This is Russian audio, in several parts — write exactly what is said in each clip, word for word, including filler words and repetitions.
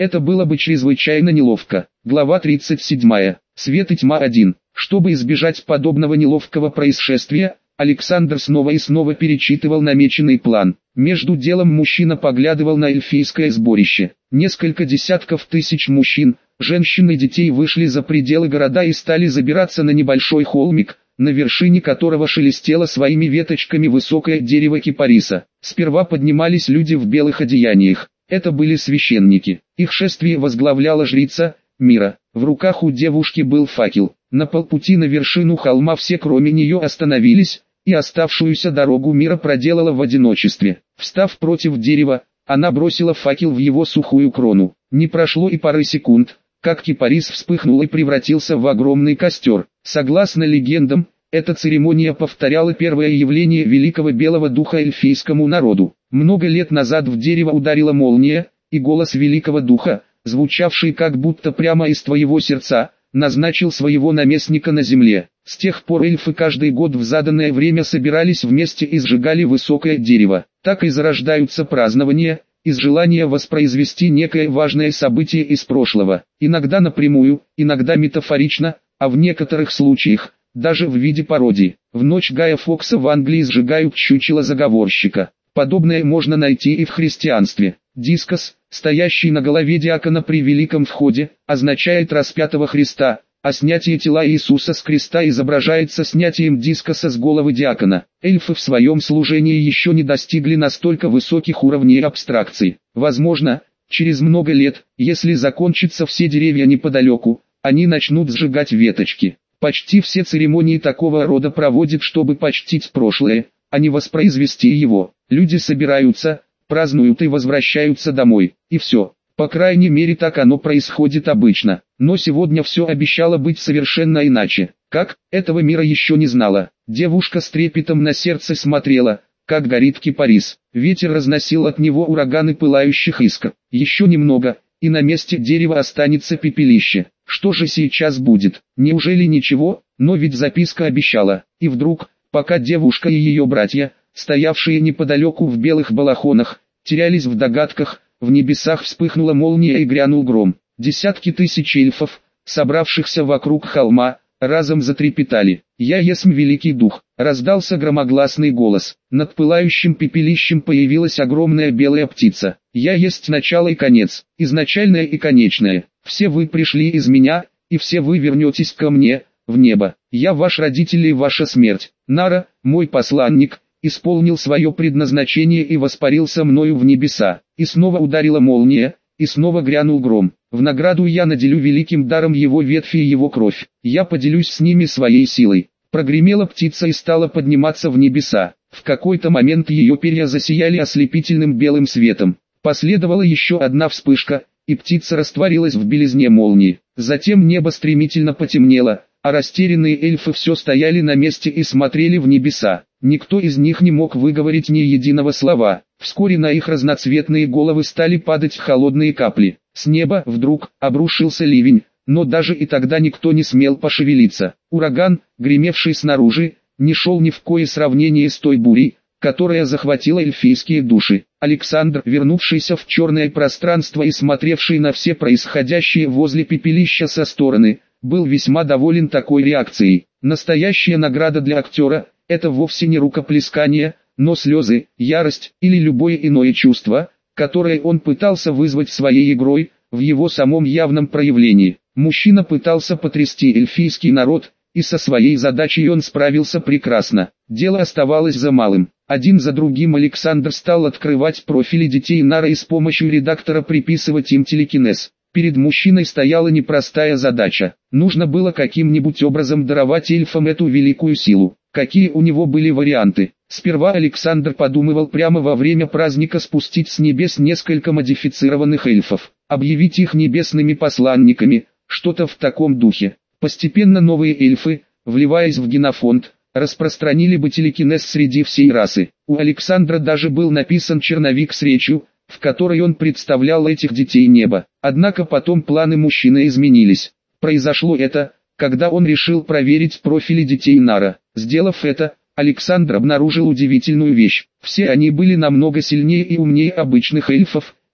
Это было бы чрезвычайно неловко. Глава тридцать седьмая. Свет и тьма один. Чтобы избежать подобного неловкого происшествия, Александр снова и снова перечитывал намеченный план. Между делом мужчина поглядывал на эльфийское сборище. Несколько десятков тысяч мужчин, женщин и детей вышли за пределы города и стали забираться на небольшой холмик, на вершине которого шелестело своими веточками высокое дерево кипариса. Сперва поднимались люди в белых одеяниях. Это были священники. Их шествие возглавляла жрица Мира. В руках у девушки был факел. На полпути на вершину холма все кроме нее остановились, и оставшуюся дорогу Мира проделала в одиночестве. Встав против дерева, она бросила факел в его сухую крону. Не прошло и пары секунд, как кипарис вспыхнул и превратился в огромный костер. Согласно легендам, эта церемония повторяла первое явление великого белого духа эльфийскому народу. Много лет назад в дерево ударила молния, и голос великого духа, звучавший как будто прямо из твоего сердца, назначил своего наместника на земле. С тех пор эльфы каждый год в заданное время собирались вместе и сжигали высокое дерево. Так и зарождаются празднования, из желания воспроизвести некое важное событие из прошлого. Иногда напрямую, иногда метафорично, а в некоторых случаях, даже в виде пародии. В ночь Гая Фокса в Англии сжигают чучело заговорщика. Подобное можно найти и в христианстве. Дискос, стоящий на голове диакона при Великом Входе, означает распятого Христа, а снятие тела Иисуса с креста изображается снятием дискоса с головы диакона. Эльфы в своем служении еще не достигли настолько высоких уровней абстракции. Возможно, через много лет, если закончатся все деревья неподалеку, они начнут сжигать веточки. Почти все церемонии такого рода проводят, чтобы почтить прошлое, а не воспроизвести его. Люди собираются, празднуют и возвращаются домой, и все. По крайней мере так оно происходит обычно. Но сегодня все обещало быть совершенно иначе. Как, этого мира еще не знала. Девушка с трепетом на сердце смотрела, как горит кипарис. Ветер разносил от него ураганы пылающих искр. Еще немного, и на месте дерева останется пепелище. Что же сейчас будет? Неужели ничего? Но ведь записка обещала. И вдруг, пока девушка и ее братья, стоявшие неподалеку в белых балахонах, терялись в догадках, в небесах вспыхнула молния и грянул гром. Десятки тысяч эльфов, собравшихся вокруг холма, разом затрепетали. «Я есмь великий дух», — раздался громогласный голос. Над пылающим пепелищем появилась огромная белая птица. «Я есть начало и конец, изначальное и конечное. Все вы пришли из меня, и все вы вернетесь ко мне, в небо. Я ваш родитель и ваша смерть. Нара, мой посланник, исполнил свое предназначение и воспарился мною в небеса». И снова ударила молния, и снова грянул гром. «В награду я наделю великим даром его ветви и его кровь. Я поделюсь с ними своей силой». Прогремела птица и стала подниматься в небеса. В какой-то момент ее перья засияли ослепительным белым светом. Последовала еще одна вспышка, и птица растворилась в белизне молнии. Затем небо стремительно потемнело, а растерянные эльфы все стояли на месте и смотрели в небеса. Никто из них не мог выговорить ни единого слова. Вскоре на их разноцветные головы стали падать холодные капли. С неба вдруг обрушился ливень, но даже и тогда никто не смел пошевелиться. Ураган, гремевший снаружи, не шел ни в кое сравнение с той бурей, которая захватила эльфийские души. Александр, вернувшийся в черное пространство и смотревший на все происходящее возле пепелища со стороны, был весьма доволен такой реакцией. Настоящая награда для актера – это вовсе не рукоплескание, но слезы, ярость или любое иное чувство, которое он пытался вызвать своей игрой, в его самом явном проявлении. Мужчина пытался потрясти эльфийский народ, и со своей задачей он справился прекрасно. Дело оставалось за малым. Один за другим Александр стал открывать профили детей Нара и с помощью редактора приписывать им телекинез. Перед мужчиной стояла непростая задача. Нужно было каким-нибудь образом даровать эльфам эту великую силу. Какие у него были варианты? Сперва Александр подумывал прямо во время праздника спустить с небес несколько модифицированных эльфов, объявить их небесными посланниками, что-то в таком духе. Постепенно новые эльфы, вливаясь в генофонд, распространили бы телекинез среди всей расы. У Александра даже был написан черновик с речью, в которой он представлял этих детей неба. Однако потом планы мужчины изменились. Произошло это, когда он решил проверить профили детей Нара. Сделав это, Александр обнаружил удивительную вещь. Все они были намного сильнее и умнее обычных эльфов,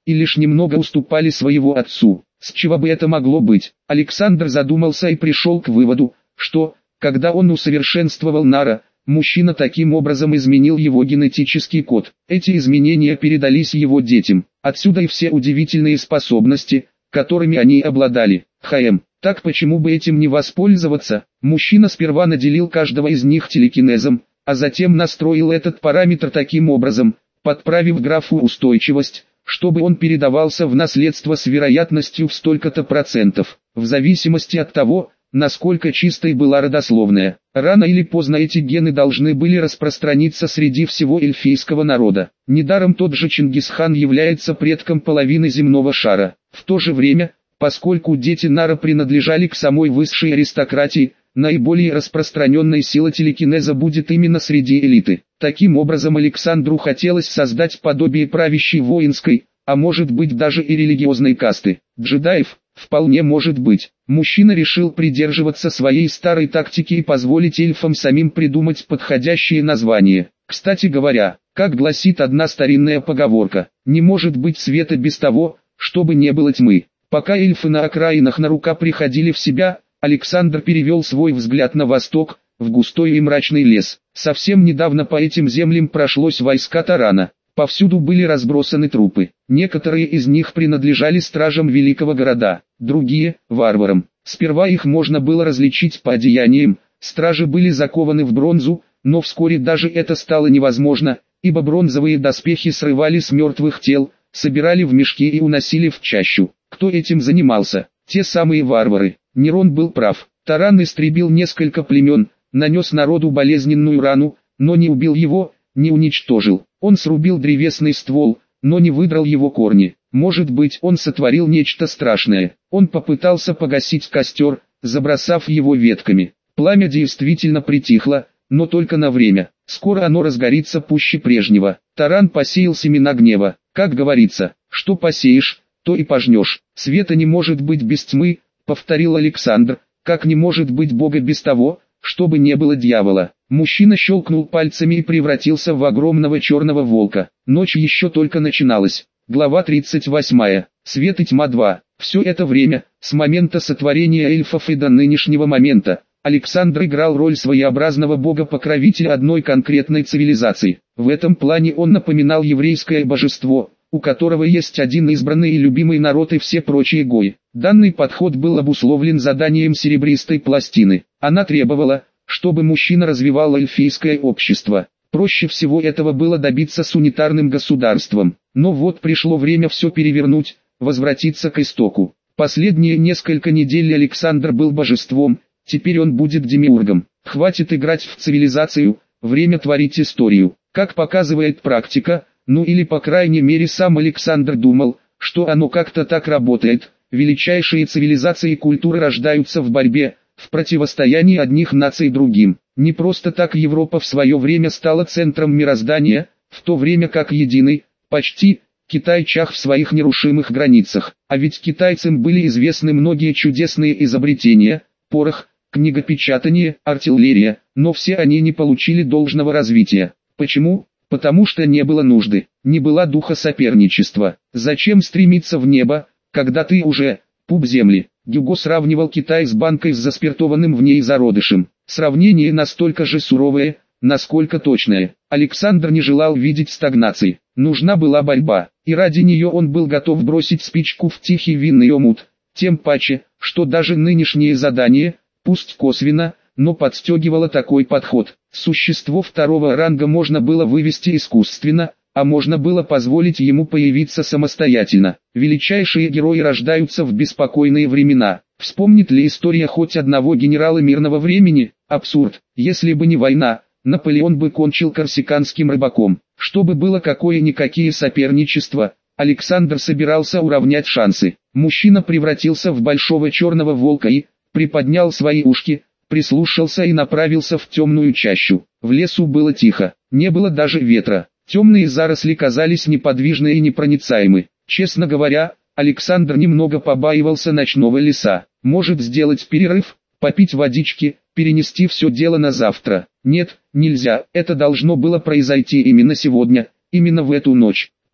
и лишь немного уступали своего отцу. С чего бы это могло быть? Александр задумался и пришел к выводу, что, когда он усовершенствовал Нара, мужчина таким образом изменил его генетический код. Эти изменения передались его детям. Отсюда и все удивительные способности, которыми они обладали. Хм, так почему бы этим не воспользоваться? Мужчина сперва наделил каждого из них телекинезом, а затем настроил этот параметр таким образом, подправив графу устойчивость, чтобы он передавался в наследство с вероятностью в столько-то процентов, в зависимости от того, насколько чистой была родословная. Рано или поздно эти гены должны были распространиться среди всего эльфийского народа. Недаром тот же Чингисхан является предком половины земного шара. В то же время, поскольку дети Нара принадлежали к самой высшей аристократии, наиболее распространенной сила телекинеза будет именно среди элиты. Таким образом Александру хотелось создать подобие правящей воинской, а может быть даже и религиозной касты. Джедаев, вполне может быть. Мужчина решил придерживаться своей старой тактики и позволить эльфам самим придумать подходящее название. Кстати говоря, как гласит одна старинная поговорка, не может быть света без того, чтобы не было тьмы. Пока эльфы на окраинах Нарука приходили в себя, Александр перевел свой взгляд на восток, в густой и мрачный лес. Совсем недавно по этим землям прошлось войска Тарана. Повсюду были разбросаны трупы. Некоторые из них принадлежали стражам великого города, другие – варварам. Сперва их можно было различить по одеяниям, стражи были закованы в бронзу, но вскоре даже это стало невозможно, ибо бронзовые доспехи срывали с мертвых тел, собирали в мешки и уносили в чащу. Кто этим занимался? Те самые варвары. Нерон был прав. Таран истребил несколько племен, нанес народу болезненную рану, но не убил его, не уничтожил. Он срубил древесный ствол, но не выдрал его корни. Может быть, он сотворил нечто страшное. Он попытался погасить костер, забросав его ветками. Пламя действительно притихло, но только на время. Скоро оно разгорится пуще прежнего. Таран посеял семена гнева. Как говорится, что посеешь, то и пожнешь. Света не может быть без тьмы, повторил Александр, как не может быть Бога без того, чтобы не было дьявола. Мужчина щелкнул пальцами и превратился в огромного черного волка. Ночь еще только начиналась. Глава тридцать восьмая. Свет и тьма два. Все это время, с момента сотворения эльфов и до нынешнего момента, Александр играл роль своеобразного бога-покровителя одной конкретной цивилизации. В этом плане он напоминал еврейское божество, у которого есть один избранный и любимый народ и все прочие гои. Данный подход был обусловлен заданием серебристой пластины. Она требовала, чтобы мужчина развивал эльфийское общество. Проще всего этого было добиться с унитарным государством. Но вот пришло время все перевернуть, возвратиться к истоку. Последние несколько недель Александр был божеством, теперь он будет демиургом. Хватит играть в цивилизацию, время творить историю. Как показывает практика, ну или по крайней мере сам Александр думал, что оно как-то так работает. Величайшие цивилизации и культуры рождаются в борьбе, в противостоянии одних наций другим. Не просто так Европа в свое время стала центром мироздания, в то время как единый, почти, Китай чах в своих нерушимых границах. А ведь китайцам были известны многие чудесные изобретения, порох, книгопечатание, артиллерия, но все они не получили должного развития. Почему? Потому что не было нужды, не было духа соперничества. Зачем стремиться в небо, когда ты уже, пуп земли? Гюго сравнивал Китай с банкой с заспиртованным в ней зародышем. Сравнение настолько же суровое, насколько точное. Александр не желал видеть стагнации. Нужна была борьба, и ради нее он был готов бросить спичку в тихий винный омут. Тем паче, что даже нынешнее задание, пусть косвенно, но подстегивало такой подход. Существо второго ранга можно было вывести искусственно, а можно было позволить ему появиться самостоятельно. Величайшие герои рождаются в беспокойные времена. Вспомнит ли история хоть одного генерала мирного времени? Абсурд. Если бы не война, Наполеон бы кончил корсиканским рыбаком. Чтобы было какое-никакие соперничество, Александр собирался уравнять шансы. Мужчина превратился в большого черного волка и, приподнял свои ушки, прислушался и направился в темную чащу. В лесу было тихо, не было даже ветра. Темные заросли казались неподвижны и непроницаемы. Честно говоря, Александр немного побаивался ночного леса. Может сделать перерыв, попить водички, перенести все дело на завтра. Нет, нельзя, это должно было произойти именно сегодня, именно в эту ночь.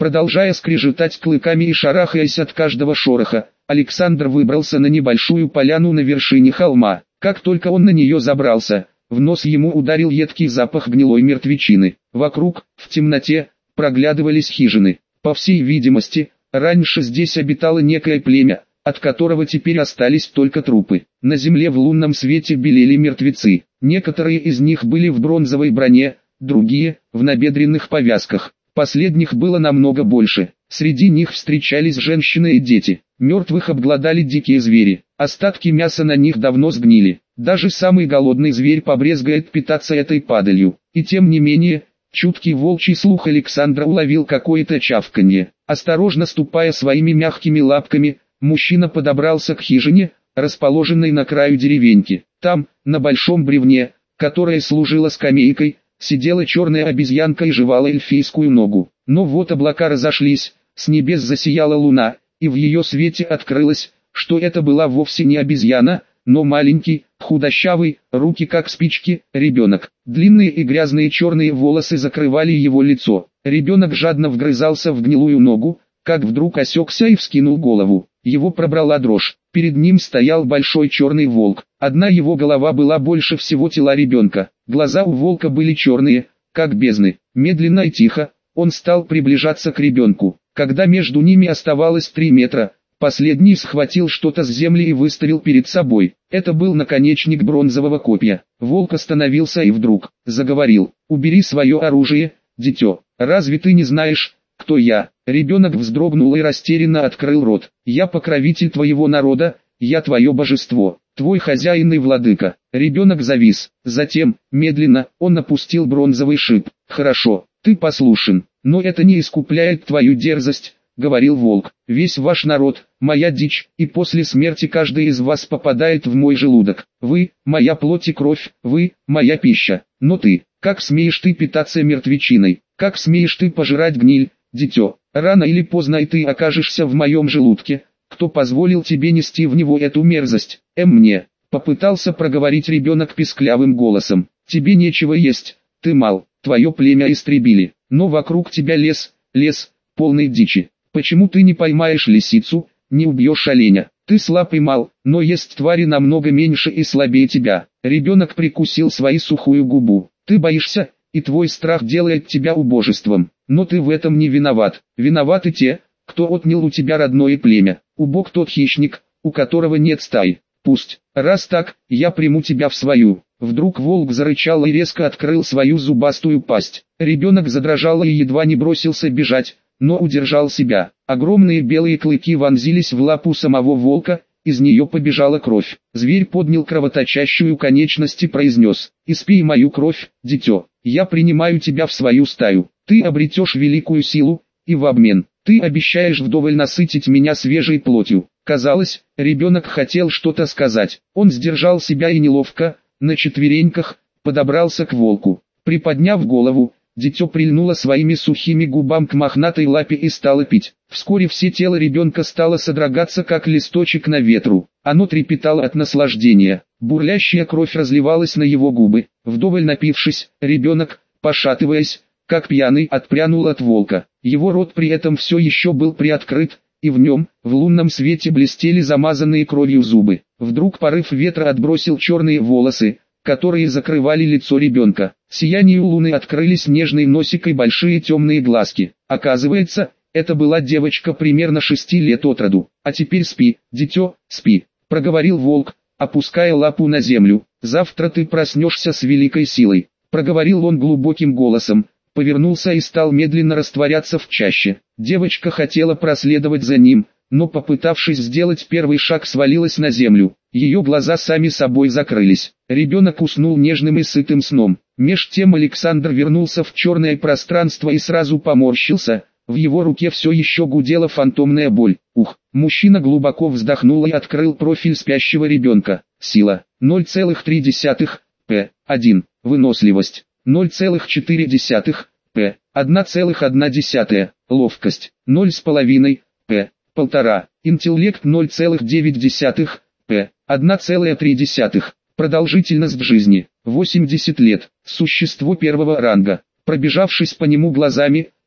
Продолжая скрежетать клыками и шарахаясь от каждого шороха, Александр выбрался на небольшую поляну на вершине холма. Как только он на нее забрался, в нос ему ударил едкий запах гнилой мертвечины. Вокруг, в темноте, проглядывались хижины. По всей видимости, раньше здесь обитало некое племя, от которого теперь остались только трупы. На земле в лунном свете белели мертвецы. Некоторые из них были в бронзовой броне, другие – в набедренных повязках. Последних было намного больше. Среди них встречались женщины и дети. Мертвых обглодали дикие звери. Остатки мяса на них давно сгнили. Даже самый голодный зверь побрезгает питаться этой падалью. И тем не менее, чуткий волчий слух Александра уловил какое-то чавканье. Осторожно ступая своими мягкими лапками, мужчина подобрался к хижине, расположенной на краю деревеньки. Там, на большом бревне, которое служило скамейкой, сидела черная обезьянка и жевала эльфийскую ногу. Но вот облака разошлись, с небес засияла луна, и в ее свете открылось, что это была вовсе не обезьяна, но маленький, худощавый, руки как спички, ребенок. Длинные и грязные черные волосы закрывали его лицо. Ребенок жадно вгрызался в гнилую ногу, как вдруг осекся и вскинул голову. Его пробрала дрожь. Перед ним стоял большой черный волк. Одна его голова была больше всего тела ребенка. Глаза у волка были черные, как бездны. Медленно и тихо, он стал приближаться к ребенку. Когда между ними оставалось три метра, последний схватил что-то с земли и выставил перед собой. Это был наконечник бронзового копья. Волк остановился и вдруг заговорил: «Убери свое оружие, дитё. Разве ты не знаешь, кто я?» Ребенок вздрогнул и растерянно открыл рот. «Я покровитель твоего народа, я твое божество, твой хозяин и владыка». Ребенок завис. Затем, медленно, он опустил бронзовый шип. «Хорошо, ты послушен, но это не искупляет твою дерзость», — говорил волк. «Весь ваш народ, моя дичь, и после смерти каждый из вас попадает в мой желудок. Вы, моя плоть и кровь, вы, моя пища. Но ты, как смеешь ты питаться мертвечиной, как смеешь ты пожирать гниль, дитё? Рано или поздно и ты окажешься в моем желудке. Кто позволил тебе нести в него эту мерзость? Эм мне», — попытался проговорить ребенок писклявым голосом. «Тебе нечего есть, ты мал, твое племя истребили, но вокруг тебя лес, лес, полный дичи. Почему ты не поймаешь лисицу, не убьешь оленя? Ты слаб и мал, но есть твари намного меньше и слабее тебя». Ребенок прикусил свою сухую губу. «Ты боишься, и твой страх делает тебя убожеством. Но ты в этом не виноват. Виноваты те, кто отнял у тебя родное племя. Убог тот хищник, у которого нет стаи. Пусть, раз так, я приму тебя в свою». Вдруг волк зарычал и резко открыл свою зубастую пасть. Ребенок задрожал и едва не бросился бежать, но удержал себя. Огромные белые клыки вонзились в лапу самого волка, из нее побежала кровь. Зверь поднял кровоточащую конечность и произнес: «Испей мою кровь, дитё, я принимаю тебя в свою стаю. Ты обретешь великую силу, и в обмен, ты обещаешь вдоволь насытить меня свежей плотью». Казалось, ребенок хотел что-то сказать. Он сдержал себя и неловко, на четвереньках, подобрался к волку. Приподняв голову, дитё прильнуло своими сухими губам к мохнатой лапе и стало пить. Вскоре все тело ребенка стало содрогаться, как листочек на ветру. Оно трепетало от наслаждения. Бурлящая кровь разливалась на его губы. Вдоволь напившись, ребенок, пошатываясь, как пьяный, отпрянул от волка. Его рот при этом все еще был приоткрыт, и в нем, в лунном свете, блестели замазанные кровью зубы. Вдруг порыв ветра отбросил черные волосы, которые закрывали лицо ребенка. Сиянию луны открылись нежный носик и большие темные глазки. Оказывается, это была девочка примерно шести лет от роду. «А теперь спи, дитё, спи», — проговорил волк, опуская лапу на землю. «Завтра ты проснешься с великой силой», — проговорил он глубоким голосом, повернулся и стал медленно растворяться в чаще. Девочка хотела проследовать за ним, но, попытавшись сделать первый шаг, свалилась на землю. Ее глаза сами собой закрылись. Ребенок уснул нежным и сытым сном. Меж тем Александр вернулся в черное пространство и сразу поморщился. В его руке все еще гудела фантомная боль. Ух! Мужчина глубоко вздохнул и открыл профиль спящего ребенка. Сила ноль целых три десятых, пэ один. Выносливость ноль целых четыре десятых, пэ одна целых одна десятая. Ловкость ноль с половиной, пэ полтора. Интеллект ноль целых девять десятых, пэ одна целая три десятых. Продолжительность жизни восемьдесят лет. Существо первого ранга. Пробежавшись по нему глазами,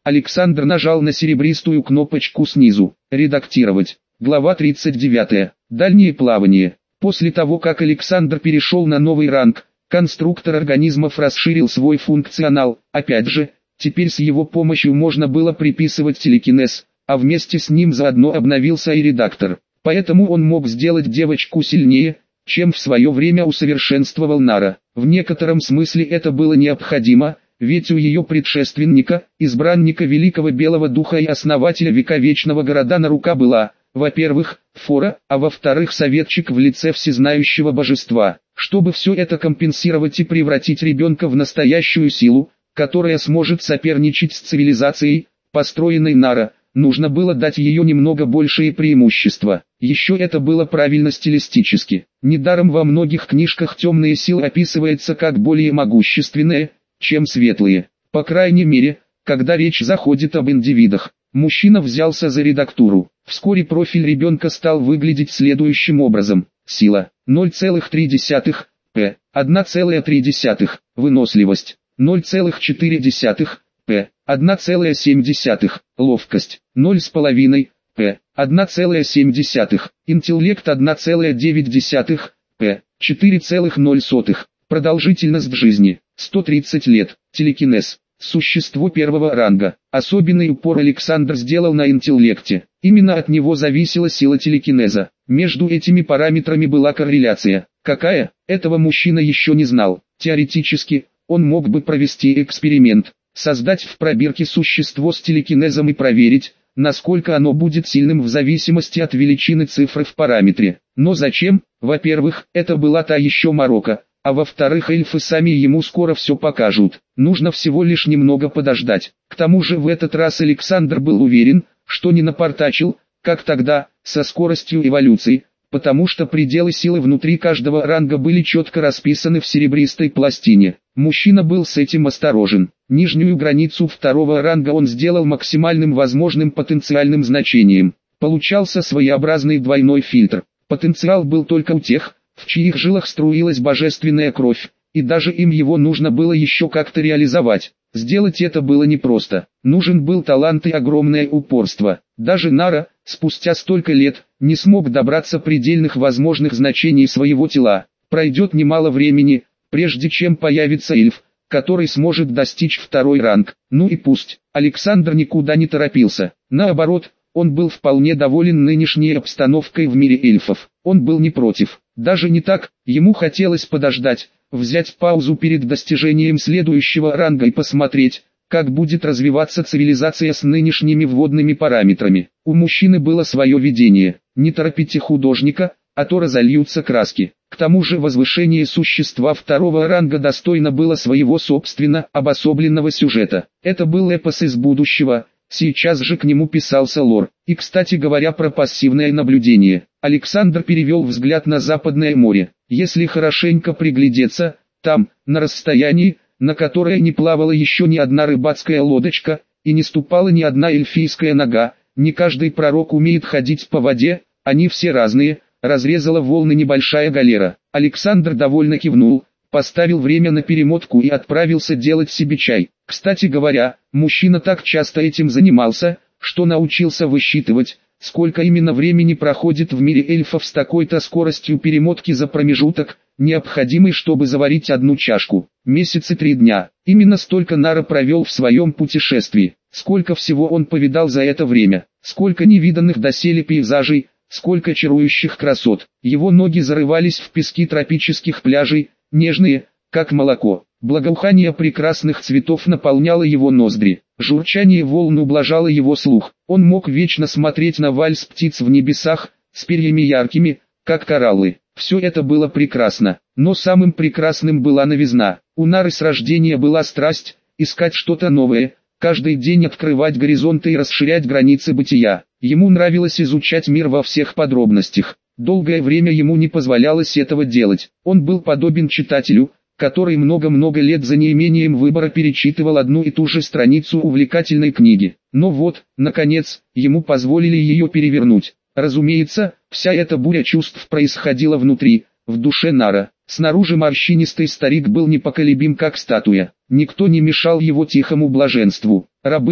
Александр нажал на серебристую кнопочку снизу. Редактировать. Глава тридцать девятая. Дальние плавания. После того, как Александр перешел на новый ранг, конструктор организмов расширил свой функционал. Опять же, теперь с его помощью можно было приписывать телекинез, а вместе с ним заодно обновился и редактор. Поэтому он мог сделать девочку сильнее, чем в свое время усовершенствовал Нара. В некотором смысле это было необходимо, ведь у ее предшественника, избранника Великого Белого Духа и основателя Вековечного Города рука была, во-первых, фора, а во-вторых, советчик в лице всезнающего божества. Чтобы все это компенсировать и превратить ребенка в настоящую силу, которая сможет соперничать с цивилизацией, построенной Нара, нужно было дать ее немного большие преимущества. Еще это было правильно стилистически. Недаром во многих книжках темные силы описываются как более могущественные, чем светлые. По крайней мере, когда речь заходит об индивидах. Мужчина взялся за редактуру. Вскоре профиль ребенка стал выглядеть следующим образом. Сила ноль целых три десятых, п, одна целая три десятых, выносливость ноль целых четыре десятых, п, одна целая семь десятых, ловкость ноль целых пять десятых, п, одна целая семь десятых, интеллект одна целая девять десятых, п, четыре целых ноль сотых, продолжительность жизни сто тридцать лет, телекинез. Существо первого ранга. Особенный упор Александр сделал на интеллекте. Именно от него зависела сила телекинеза. Между этими параметрами была корреляция. Какая? Этого мужчина еще не знал. Теоретически, он мог бы провести эксперимент, создать в пробирке существо с телекинезом и проверить, насколько оно будет сильным в зависимости от величины цифры в параметре. Но зачем? Во-первых, это была та еще морока. А во-вторых, эльфы сами ему скоро все покажут. Нужно всего лишь немного подождать. К тому же в этот раз Александр был уверен, что не напортачил, как тогда, со скоростью эволюции, потому что пределы силы внутри каждого ранга были четко расписаны в серебристой пластине. Мужчина был с этим осторожен. Нижнюю границу второго ранга он сделал максимальным возможным потенциальным значением. Получался своеобразный двойной фильтр. Потенциал был только у тех, в чьих жилах струилась божественная кровь, и даже им его нужно было еще как-то реализовать. Сделать это было непросто. Нужен был талант и огромное упорство. Даже Нара, спустя столько лет, не смог добраться предельных возможных значений своего тела. Пройдет немало времени, прежде чем появится эльф, который сможет достичь второй ранг. Ну и пусть. Александр никуда не торопился. Наоборот, он был вполне доволен нынешней обстановкой в мире эльфов. Он был не против. Даже не так, ему хотелось подождать, взять паузу перед достижением следующего ранга и посмотреть, как будет развиваться цивилизация с нынешними вводными параметрами. У мужчины было свое видение. Не торопите художника, а то разольются краски. К тому же возвышение существа второго ранга достойно было своего собственно обособленного сюжета. Это был эпос из будущего. Сейчас же к нему писался лор. И, кстати говоря, про пассивное наблюдение. Александр перевел взгляд на Западное море. Если хорошенько приглядеться, там, на расстоянии, на которое не плавала еще ни одна рыбацкая лодочка, и не ступала ни одна эльфийская нога, не каждый пророк умеет ходить по воде, они все разные, разрезала волны небольшая галера. Александр довольно кивнул, поставил время на перемотку и отправился делать себе чай. Кстати говоря, мужчина так часто этим занимался, что научился высчитывать, сколько именно времени проходит в мире эльфов с такой-то скоростью перемотки за промежуток, необходимый, чтобы заварить одну чашку. Месяцы три дня. Именно столько Нара провел в своем путешествии. Сколько всего он повидал за это время. Сколько невиданных доселе пейзажей, сколько чарующих красот. Его ноги зарывались в пески тропических пляжей, нежные, как молоко. Благоухание прекрасных цветов наполняло его ноздри. Журчание волн ублажало его слух. Он мог вечно смотреть на вальс птиц в небесах, с перьями яркими, как кораллы. Все это было прекрасно, но самым прекрасным была новизна. У Нары с рождения была страсть, искать что-то новое, каждый день открывать горизонты и расширять границы бытия. Ему нравилось изучать мир во всех подробностях. Долгое время ему не позволялось этого делать. Он был подобен читателю, который много-много лет за неимением выбора перечитывал одну и ту же страницу увлекательной книги. Но вот, наконец, ему позволили ее перевернуть. Разумеется, вся эта буря чувств происходила внутри, в душе Нара. Снаружи морщинистый старик был непоколебим как статуя. Никто не мешал его тихому блаженству. Рабы,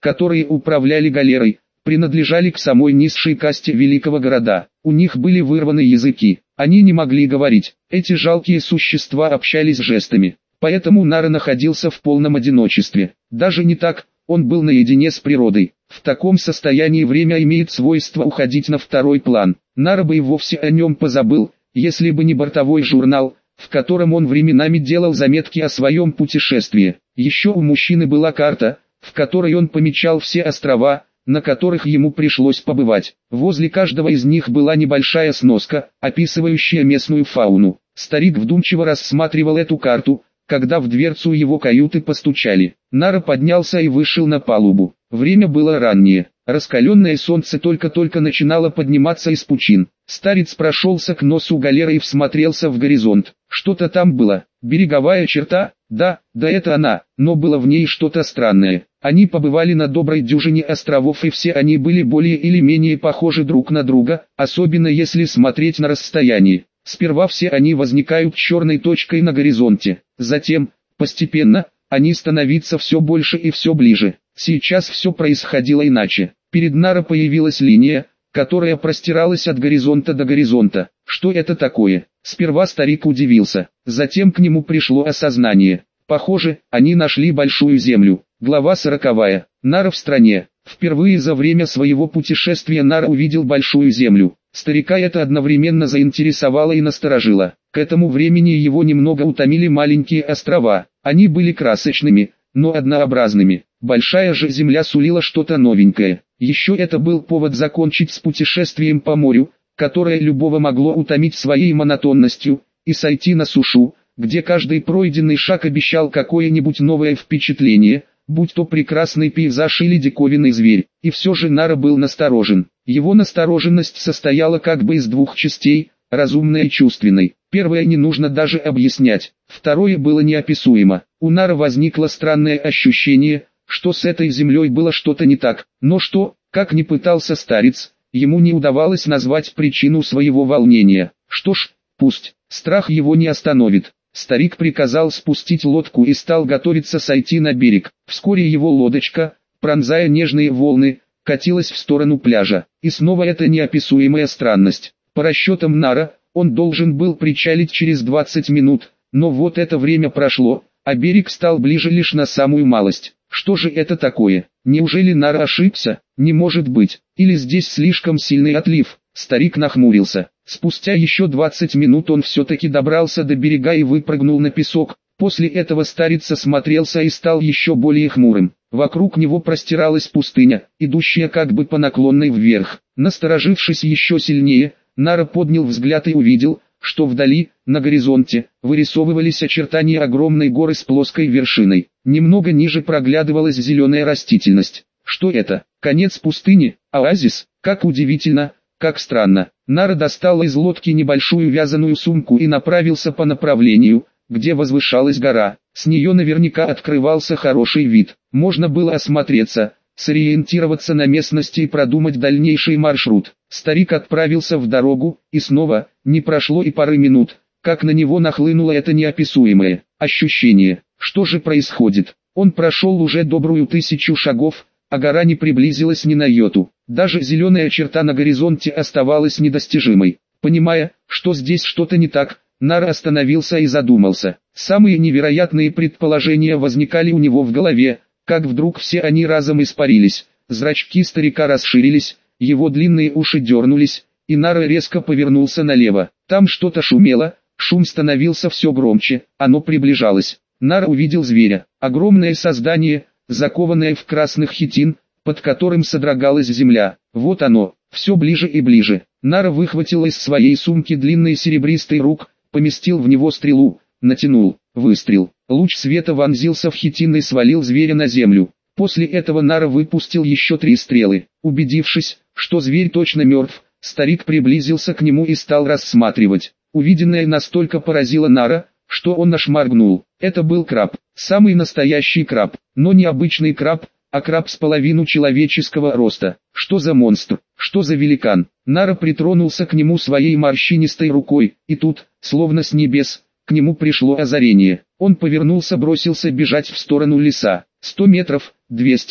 которые управляли галерой, принадлежали к самой низшей касте великого города. У них были вырваны языки, они не могли говорить. Эти жалкие существа общались жестами. Поэтому Нара находился в полном одиночестве. Даже не так, он был наедине с природой. В таком состоянии время имеет свойство уходить на второй план. Нара бы и вовсе о нем позабыл, если бы не бортовой журнал, в котором он временами делал заметки о своем путешествии. Еще у мужчины была карта, в которой он помечал все острова, на которых ему пришлось побывать. Возле каждого из них была небольшая сноска, описывающая местную фауну. Старик вдумчиво рассматривал эту карту, когда в дверцу его каюты постучали. Нара поднялся и вышел на палубу. Время было раннее. Раскаленное солнце только-только начинало подниматься из пучин. Старец прошелся к носу галеры и всмотрелся в горизонт. Что-то там было. Береговая черта? Да, да это она, но было в ней что-то странное. Они побывали на доброй дюжине островов, и все они были более или менее похожи друг на друга, особенно если смотреть на расстоянии. Сперва все они возникают черной точкой на горизонте. Затем, постепенно, они становятся все больше и все ближе. Сейчас все происходило иначе. Перед Нара появилась линия, которая простиралась от горизонта до горизонта. Что это такое? Сперва старик удивился, затем к нему пришло осознание. Похоже, они нашли большую землю. Глава сороковая. Нара в стране. Впервые за время своего путешествия Нара увидел большую землю. Старика это одновременно заинтересовало и насторожило. К этому времени его немного утомили маленькие острова. Они были красочными, но однообразными. Большая же земля сулила что-то новенькое. Еще это был повод закончить с путешествием по морю, которое любого могло утомить своей монотонностью, и сойти на сушу, где каждый пройденный шаг обещал какое-нибудь новое впечатление, будь то прекрасный пейзаж или диковинный зверь. И все же Нара был насторожен. Его настороженность состояла как бы из двух частей, разумной и чувственной. Первое не нужно даже объяснять, второе было неописуемо. У Нара возникло странное ощущение, что с этой землей было что-то не так, но что, как ни пытался старец, ему не удавалось назвать причину своего волнения. Что ж, пусть, страх его не остановит. Старик приказал спустить лодку и стал готовиться сойти на берег. Вскоре его лодочка, пронзая нежные волны, катилась в сторону пляжа. И снова эта неописуемая странность. По расчетам Нара, он должен был причалить через двадцать минут, но вот это время прошло, а берег стал ближе лишь на самую малость. Что же это такое? Неужели Нара ошибся? Не может быть. Или здесь слишком сильный отлив? Старик нахмурился. Спустя еще двадцать минут он все-таки добрался до берега и выпрыгнул на песок. После этого старец осмотрелся и стал еще более хмурым. Вокруг него простиралась пустыня, идущая как бы по наклонной вверх. Насторожившись еще сильнее, Нара поднял взгляд и увидел, что вдали, на горизонте, вырисовывались очертания огромной горы с плоской вершиной. Немного ниже проглядывалась зеленая растительность. Что это? Конец пустыни? Оазис? Как удивительно, как странно. Нара достал из лодки небольшую вязаную сумку и направился по направлению, где возвышалась гора. С нее наверняка открывался хороший вид. Можно было осмотреться, сориентироваться на местности и продумать дальнейший маршрут. Старик отправился в дорогу, и снова, не прошло и пары минут, как на него нахлынуло это неописуемое ощущение. Что же происходит? Он прошел уже добрую тысячу шагов, а гора не приблизилась ни на йоту. Даже зеленая черта на горизонте оставалась недостижимой. Понимая, что здесь что-то не так, Нара остановился и задумался. Самые невероятные предположения возникали у него в голове, как вдруг все они разом испарились. Зрачки старика расширились, его длинные уши дернулись, и Нара резко повернулся налево. Там что-то шумело, шум становился все громче, оно приближалось. Нара увидел зверя, огромное создание, закованное в красных хитин, под которым содрогалась земля. Вот оно, все ближе и ближе. Нара выхватил из своей сумки длинный серебристый рук, поместил в него стрелу, натянул, выстрел. Луч света вонзился в хитин и свалил зверя на землю. После этого Нара выпустил еще три стрелы. Убедившись, что зверь точно мертв, старик приблизился к нему и стал рассматривать. Увиденное настолько поразило Нара, что он аж моргнул. Это был краб, самый настоящий краб, но не обычный краб, а краб с половину человеческого роста. Что за монстр? Что за великан? Нара притронулся к нему своей морщинистой рукой, и тут, словно с небес, к нему пришло озарение. Он повернулся, бросился бежать в сторону леса. Сто метров, двести,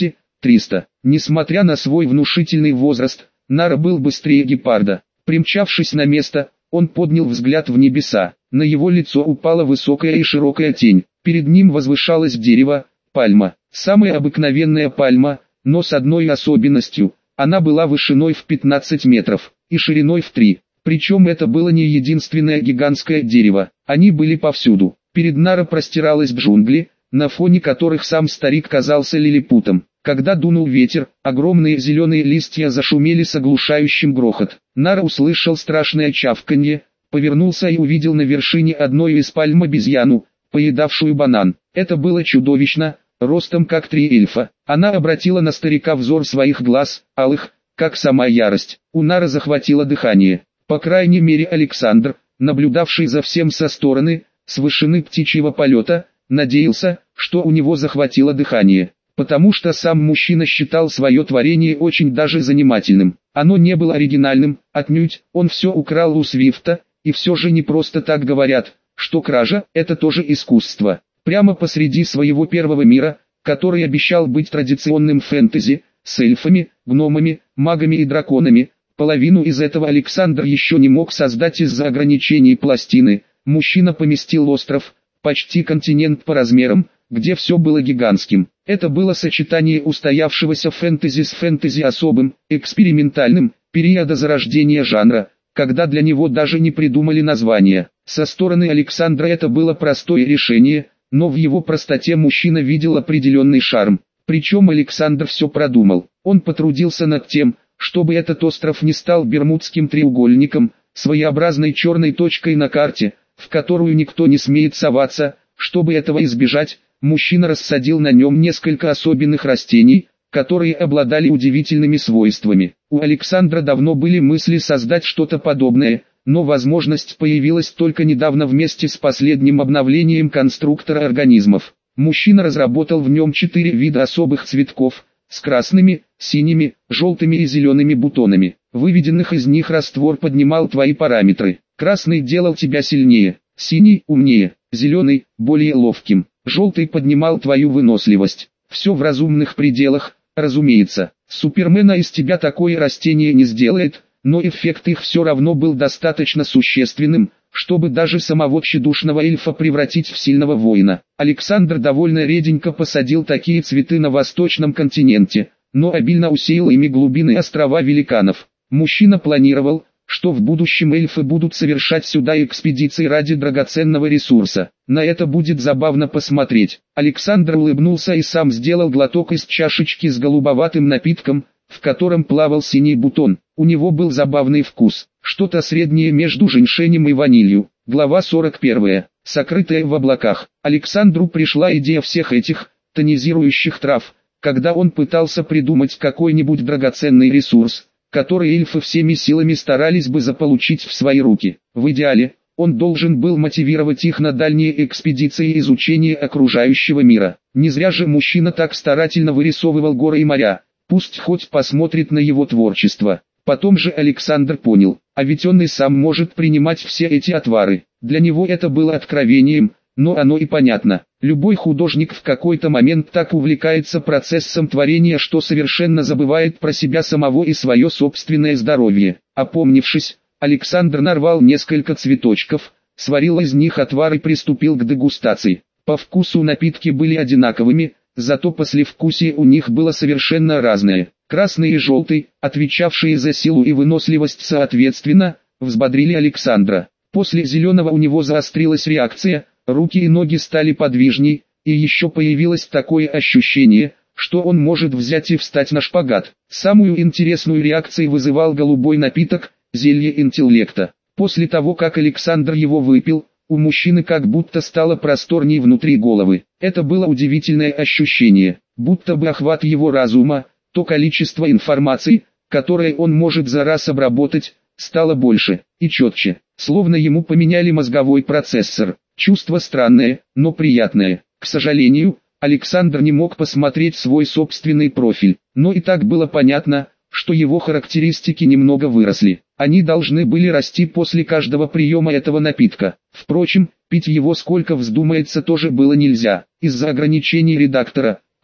триста. Несмотря на свой внушительный возраст, Нара был быстрее гепарда. Примчавшись на место, он поднял взгляд в небеса. На его лицо упала высокая и широкая тень. Перед ним возвышалось дерево, пальма. Самая обыкновенная пальма, но с одной особенностью. Она была вышиной в пятнадцать метров и шириной в три. Причем это было не единственное гигантское дерево. Они были повсюду. Перед Нара простиралось джунгли, на фоне которых сам старик казался лилипутом. Когда дунул ветер, огромные зеленые листья зашумели с оглушающим грохот. Нара услышал страшное чавканье, повернулся и увидел на вершине одной из пальм обезьяну, поедавшую банан. Это было чудовищно, ростом как три эльфа. Она обратила на старика взор своих глаз, алых, как сама ярость. У Нара захватило дыхание. По крайней мере Александр, наблюдавший за всем со стороны, с вышины птичьего полета, надеялся, что у него захватило дыхание. Потому что сам мужчина считал свое творение очень даже занимательным. Оно не было оригинальным, отнюдь, он все украл у Свифта, и все же не просто так говорят, что кража – это тоже искусство. Прямо посреди своего первого мира, который обещал быть традиционным фэнтези, с эльфами, гномами, магами и драконами, половину из этого Александр еще не мог создать из-за ограничений пластины. Мужчина поместил остров, почти континент по размерам, где все было гигантским. Это было сочетание устоявшегося фэнтези с фэнтези особым, экспериментальным, периода зарождения жанра, когда для него даже не придумали названия. Со стороны Александра это было простое решение, но в его простоте мужчина видел определенный шарм. Причем Александр все продумал. Он потрудился над тем, чтобы этот остров не стал Бермудским треугольником, своеобразной черной точкой на карте, в которую никто не смеет соваться. Чтобы этого избежать, мужчина рассадил на нем несколько особенных растений, которые обладали удивительными свойствами. У Александра давно были мысли создать что-то подобное, но возможность появилась только недавно вместе с последним обновлением конструктора организмов. Мужчина разработал в нем четыре вида особых цветков, с красными, синими, желтыми и зелеными бутонами. Выведенных из них раствор поднимал твои параметры. Красный делал тебя сильнее, синий – умнее, зеленый – более ловким, желтый поднимал твою выносливость. Все в разумных пределах, разумеется. Супермена из тебя такое растение не сделает, но эффект их все равно был достаточно существенным, чтобы даже самого тщедушного эльфа превратить в сильного воина. Александр довольно реденько посадил такие цветы на восточном континенте, но обильно усеял ими глубины острова великанов. Мужчина планировал, что в будущем эльфы будут совершать сюда экспедиции ради драгоценного ресурса. На это будет забавно посмотреть. Александр улыбнулся и сам сделал глоток из чашечки с голубоватым напитком, в котором плавал синий бутон. У него был забавный вкус, что-то среднее между женьшенем и ванилью. Глава сорок первая. Сокрытая в облаках. Александру пришла идея всех этих тонизирующих трав, когда он пытался придумать какой-нибудь драгоценный ресурс, который эльфы всеми силами старались бы заполучить в свои руки. В идеале, он должен был мотивировать их на дальние экспедиции изучения окружающего мира. Не зря же мужчина так старательно вырисовывал горы и моря. Пусть хоть посмотрит на его творчество. Потом же Александр понял, а ведь он и сам может принимать все эти отвары. Для него это было откровением, но оно и понятно. Любой художник в какой-то момент так увлекается процессом творения, что совершенно забывает про себя самого и свое собственное здоровье. Опомнившись, Александр нарвал несколько цветочков, сварил из них отвар и приступил к дегустации. По вкусу напитки были одинаковыми, зато послевкусие у них было совершенно разное. Красный и желтый, отвечавшие за силу и выносливость соответственно, взбодрили Александра. После зеленого у него заострилась реакция, руки и ноги стали подвижней, и еще появилось такое ощущение, что он может взять и встать на шпагат. Самую интересную реакцию вызывал голубой напиток, зелье интеллекта. После того, как Александр его выпил, у мужчины как будто стало просторней внутри головы. Это было удивительное ощущение, будто бы охват его разума, то количество информации, которое он может за раз обработать, стало больше и четче, словно ему поменяли мозговой процессор. Чувство странное, но приятное. К сожалению, Александр не мог посмотреть свой собственный профиль, но и так было понятно, что его характеристики немного выросли. Они должны были расти после каждого приема этого напитка. Впрочем, пить его сколько вздумается тоже было нельзя. Из-за ограничений редактора,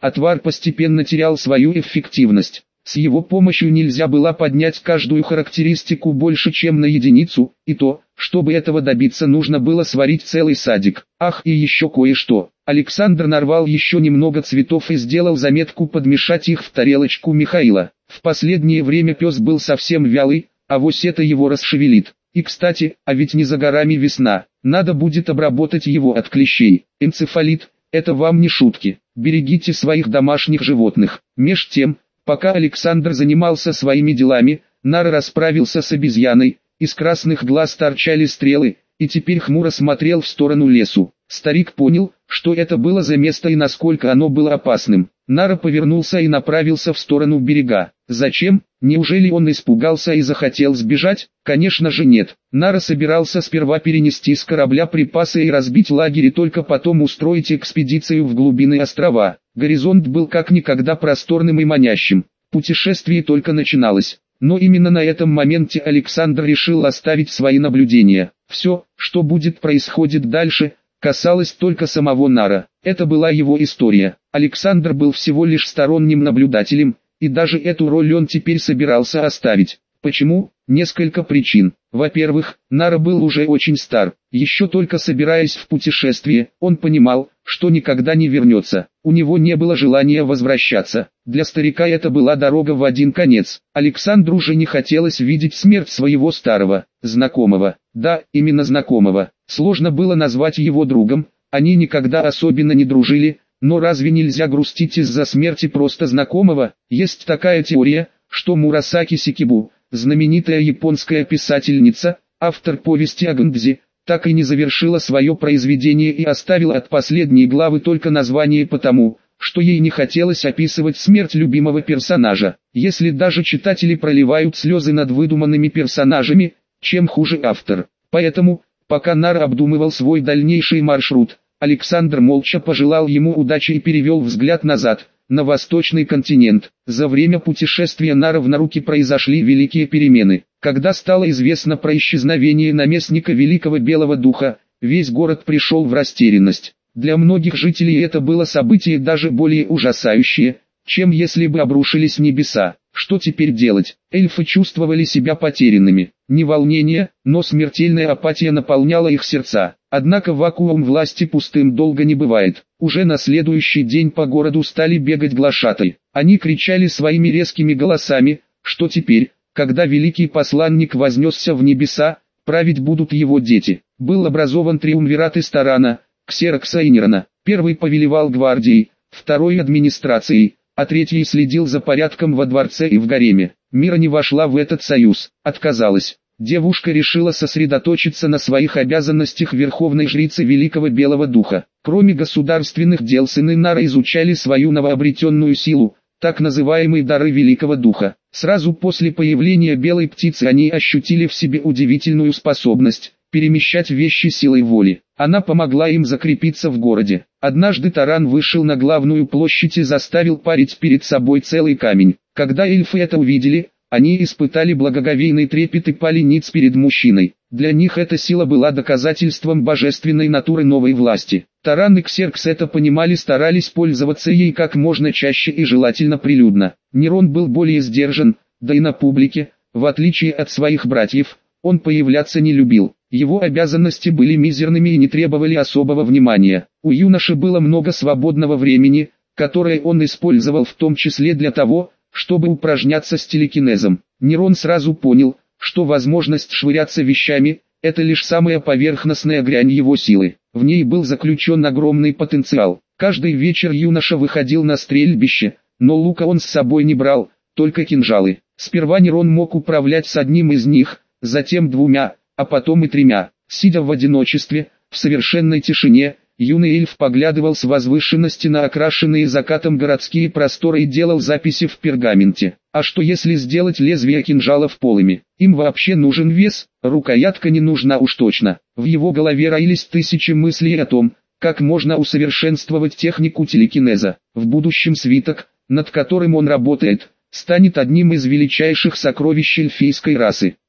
отвар постепенно терял свою эффективность. С его помощью нельзя было поднять каждую характеристику больше, чем на единицу, и то, чтобы этого добиться, нужно было сварить целый садик. Ах, и еще кое-что. Александр нарвал еще немного цветов и сделал заметку подмешать их в тарелочку Михаила. В последнее время пес был совсем вялый, авось это его расшевелит. И кстати, а ведь не за горами весна, надо будет обработать его от клещей. Энцефалит – это вам не шутки, берегите своих домашних животных. Меж тем, пока Александр занимался своими делами, Нара расправился с обезьяной, из красных глаз торчали стрелы, и теперь хмуро смотрел в сторону лесу. Старик понял, что это было за место и насколько оно было опасным. Нара повернулся и направился в сторону берега. Зачем? Неужели он испугался и захотел сбежать? Конечно же нет. Нара собирался сперва перенести с корабля припасы и разбить лагерь, и только потом устроить экспедицию в глубины острова. Горизонт был как никогда просторным и манящим. Путешествие только начиналось. Но именно на этом моменте Александр решил оставить свои наблюдения. Все, что будет происходить дальше, касалось только самого Нара. Это была его история. Александр был всего лишь сторонним наблюдателем, и даже эту роль он теперь собирался оставить. Почему? Несколько причин. Во-первых, Нара был уже очень стар. Еще только собираясь в путешествие, он понимал, что никогда не вернется. У него не было желания возвращаться. Для старика это была дорога в один конец. Александру же не хотелось видеть смерть своего старого знакомого. Да, именно знакомого. Сложно было назвать его другом, они никогда особенно не дружили, но разве нельзя грустить из-за смерти просто знакомого? Есть такая теория, что Мурасаки Сикибу, знаменитая японская писательница, автор повести о Гандзе, так и не завершила свое произведение и оставила от последней главы только название потому, что ей не хотелось описывать смерть любимого персонажа. Если даже читатели проливают слезы над выдуманными персонажами, чем хуже автор. Поэтому, пока Нара обдумывал свой дальнейший маршрут, Александр молча пожелал ему удачи и перевел взгляд назад, на восточный континент. За время путешествия Нара в Наруке произошли великие перемены. Когда стало известно про исчезновение наместника Великого Белого Духа, весь город пришел в растерянность. Для многих жителей это было событие даже более ужасающее, чем если бы обрушились небеса. Что теперь делать? Эльфы чувствовали себя потерянными. Не волнение, но смертельная апатия наполняла их сердца. Однако вакуум власти пустым долго не бывает. Уже на следующий день по городу стали бегать глашатай. Они кричали своими резкими голосами, что теперь, когда великий посланник вознесся в небеса, править будут его дети. Был образован триумвират из Тарана, Ксерокса и Нерона. Первый повелевал гвардией, второй администрацией, а третий следил за порядком во дворце и в гареме. Мира не вошла в этот союз, отказалась. Девушка решила сосредоточиться на своих обязанностях верховной жрицы Великого Белого Духа. Кроме государственных дел, сыны Нара изучали свою новообретенную силу, так называемые дары Великого Духа. Сразу после появления белой птицы они ощутили в себе удивительную способность перемещать вещи силой воли. Она помогла им закрепиться в городе. Однажды Таран вышел на главную площадь и заставил парить перед собой целый камень. Когда эльфы это увидели, они испытали благоговейный трепет и пали ниц перед мужчиной. Для них эта сила была доказательством божественной натуры новой власти. Таран и Ксеркс это понимали, старались пользоваться ей как можно чаще и желательно прилюдно. Нерон был более сдержан, да и на публике, в отличие от своих братьев, он появляться не любил. Его обязанности были мизерными и не требовали особого внимания. У юноши было много свободного времени, которое он использовал в том числе для того, чтобы упражняться с телекинезом. Нерон сразу понял, что возможность швыряться вещами – это лишь самая поверхностная грань его силы. В ней был заключен огромный потенциал. Каждый вечер юноша выходил на стрельбище, но лука он с собой не брал, только кинжалы. Сперва Нерон мог управлять с одним из них, затем двумя, а потом и тремя. Сидя в одиночестве, в совершенной тишине, юный эльф поглядывал с возвышенности на окрашенные закатом городские просторы и делал записи в пергаменте. А что если сделать лезвия кинжалов полыми? Им вообще нужен вес, рукоятка не нужна уж точно. В его голове роились тысячи мыслей о том, как можно усовершенствовать технику телекинеза. В будущем свиток, над которым он работает, станет одним из величайших сокровищ эльфийской расы.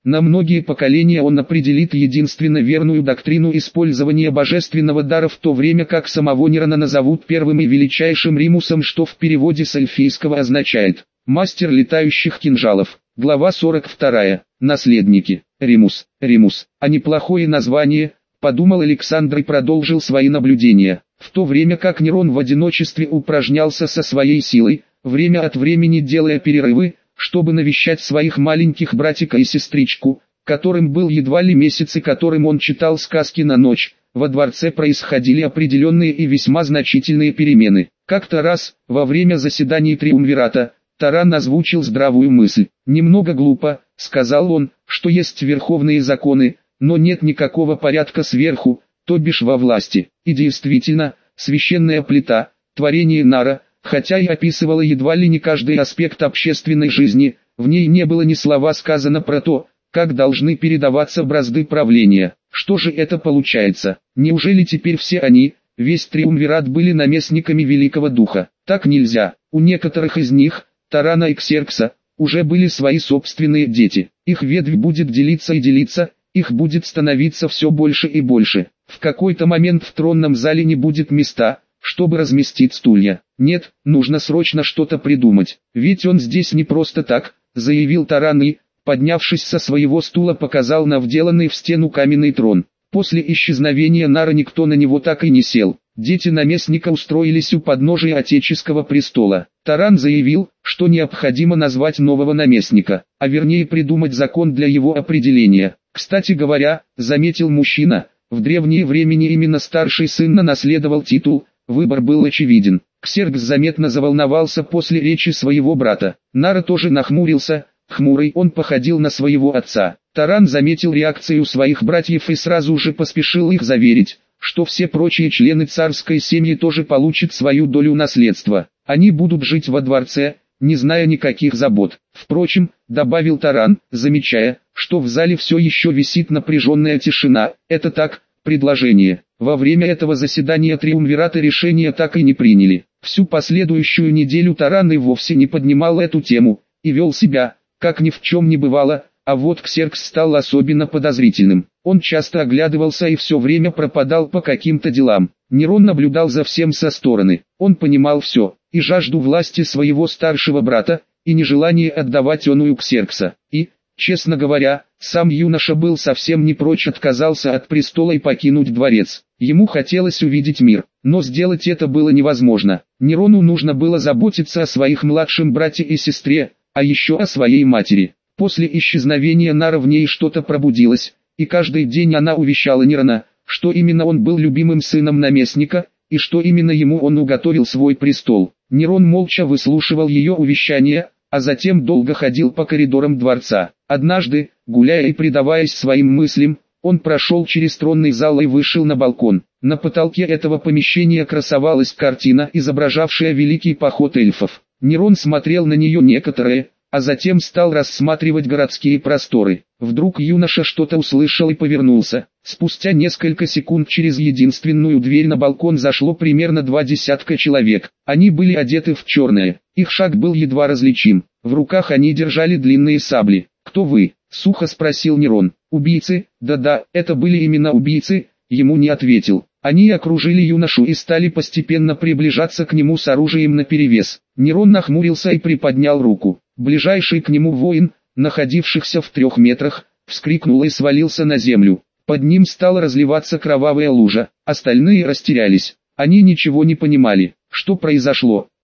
На многие поколения он определит единственно верную доктрину использования божественного дара, в то время как самого Нерона назовут первым и величайшим Римусом, что в переводе с эльфийского означает «мастер летающих кинжалов». Глава сорок вторая. Наследники. Римус. Римус. А неплохое название, подумал Александр и продолжил свои наблюдения. В то время как Нерон в одиночестве упражнялся со своей силой, время от времени делая перерывы, чтобы навещать своих маленьких братика и сестричку, которым был едва ли месяц и которым он читал сказки на ночь, во дворце происходили определенные и весьма значительные перемены. Как-то раз, во время заседаний Триумвирата, Таран озвучил здравую мысль. «Немного глупо», — сказал он, — «что есть верховные законы, но нет никакого порядка сверху, то бишь во власти». И действительно, священная плита, творение Нара, хотя и описывала едва ли не каждый аспект общественной жизни, в ней не было ни слова сказано про то, как должны передаваться бразды правления. Что же это получается? Неужели теперь все они, весь Триумвират, были наместниками Великого Духа? Так нельзя. У некоторых из них, Тарана и Ксеркса, уже были свои собственные дети. Их ветвь будет делиться и делиться, их будет становиться все больше и больше. В какой-то момент в тронном зале не будет места, чтобы разместить стулья. Нет, нужно срочно что-то придумать. Ведь он здесь не просто так, заявил Таран и, поднявшись со своего стула, показал на вделанный в стену каменный трон. После исчезновения Нара никто на него так и не сел. Дети наместника устроились у подножия отеческого престола. Таран заявил, что необходимо назвать нового наместника, а вернее придумать закон для его определения. Кстати говоря, заметил мужчина, в древние времена именно старший сын наследовал титул, выбор был очевиден. Ксеркс заметно заволновался после речи своего брата. Нара тоже нахмурился, хмурый он походил на своего отца. Таран заметил реакцию своих братьев и сразу же поспешил их заверить, что все прочие члены царской семьи тоже получат свою долю наследства. Они будут жить во дворце, не зная никаких забот. Впрочем, добавил Таран, замечая, что в зале все еще висит напряженная тишина, это так, предложение. Во время этого заседания Триумвирата решения так и не приняли. Всю последующую неделю Таран и вовсе не поднимал эту тему, и вел себя, как ни в чем не бывало, а вот Ксеркс стал особенно подозрительным. Он часто оглядывался и все время пропадал по каким-то делам. Нерон наблюдал за всем со стороны. Он понимал все, и жажду власти своего старшего брата, и нежелание отдавать оную Ксеркса. И, честно говоря, сам юноша был совсем не прочь отказался от престола и покинуть дворец. Ему хотелось увидеть мир, но сделать это было невозможно. Нерону нужно было заботиться о своих младшем брате и сестре, а еще о своей матери. После исчезновения Нара в ней что-то пробудилось, и каждый день она увещала Нерона, что именно он был любимым сыном наместника, и что именно ему он уготовил свой престол. Нерон молча выслушивал ее увещания, а затем долго ходил по коридорам дворца. Однажды, гуляя и предаваясь своим мыслям, он прошел через тронный зал и вышел на балкон. На потолке этого помещения красовалась картина, изображавшая великий поход эльфов. Нерон смотрел на нее некоторое, а затем стал рассматривать городские просторы. Вдруг юноша что-то услышал и повернулся. Спустя несколько секунд через единственную дверь на балкон зашло примерно два десятка человек. Они были одеты в черное, их шаг был едва различим. В руках они держали длинные сабли. «Кто вы?» — сухо спросил Нерон. «Убийцы?» «Да-да, это были именно убийцы», — ему не ответил. Они окружили юношу и стали постепенно приближаться к нему с оружием наперевес. Нерон нахмурился и приподнял руку. Ближайший к нему воин, находившийся в трех метрах, вскрикнул и свалился на землю. Под ним стала разливаться кровавая лужа. Остальные растерялись. Они ничего не понимали. Что произошло?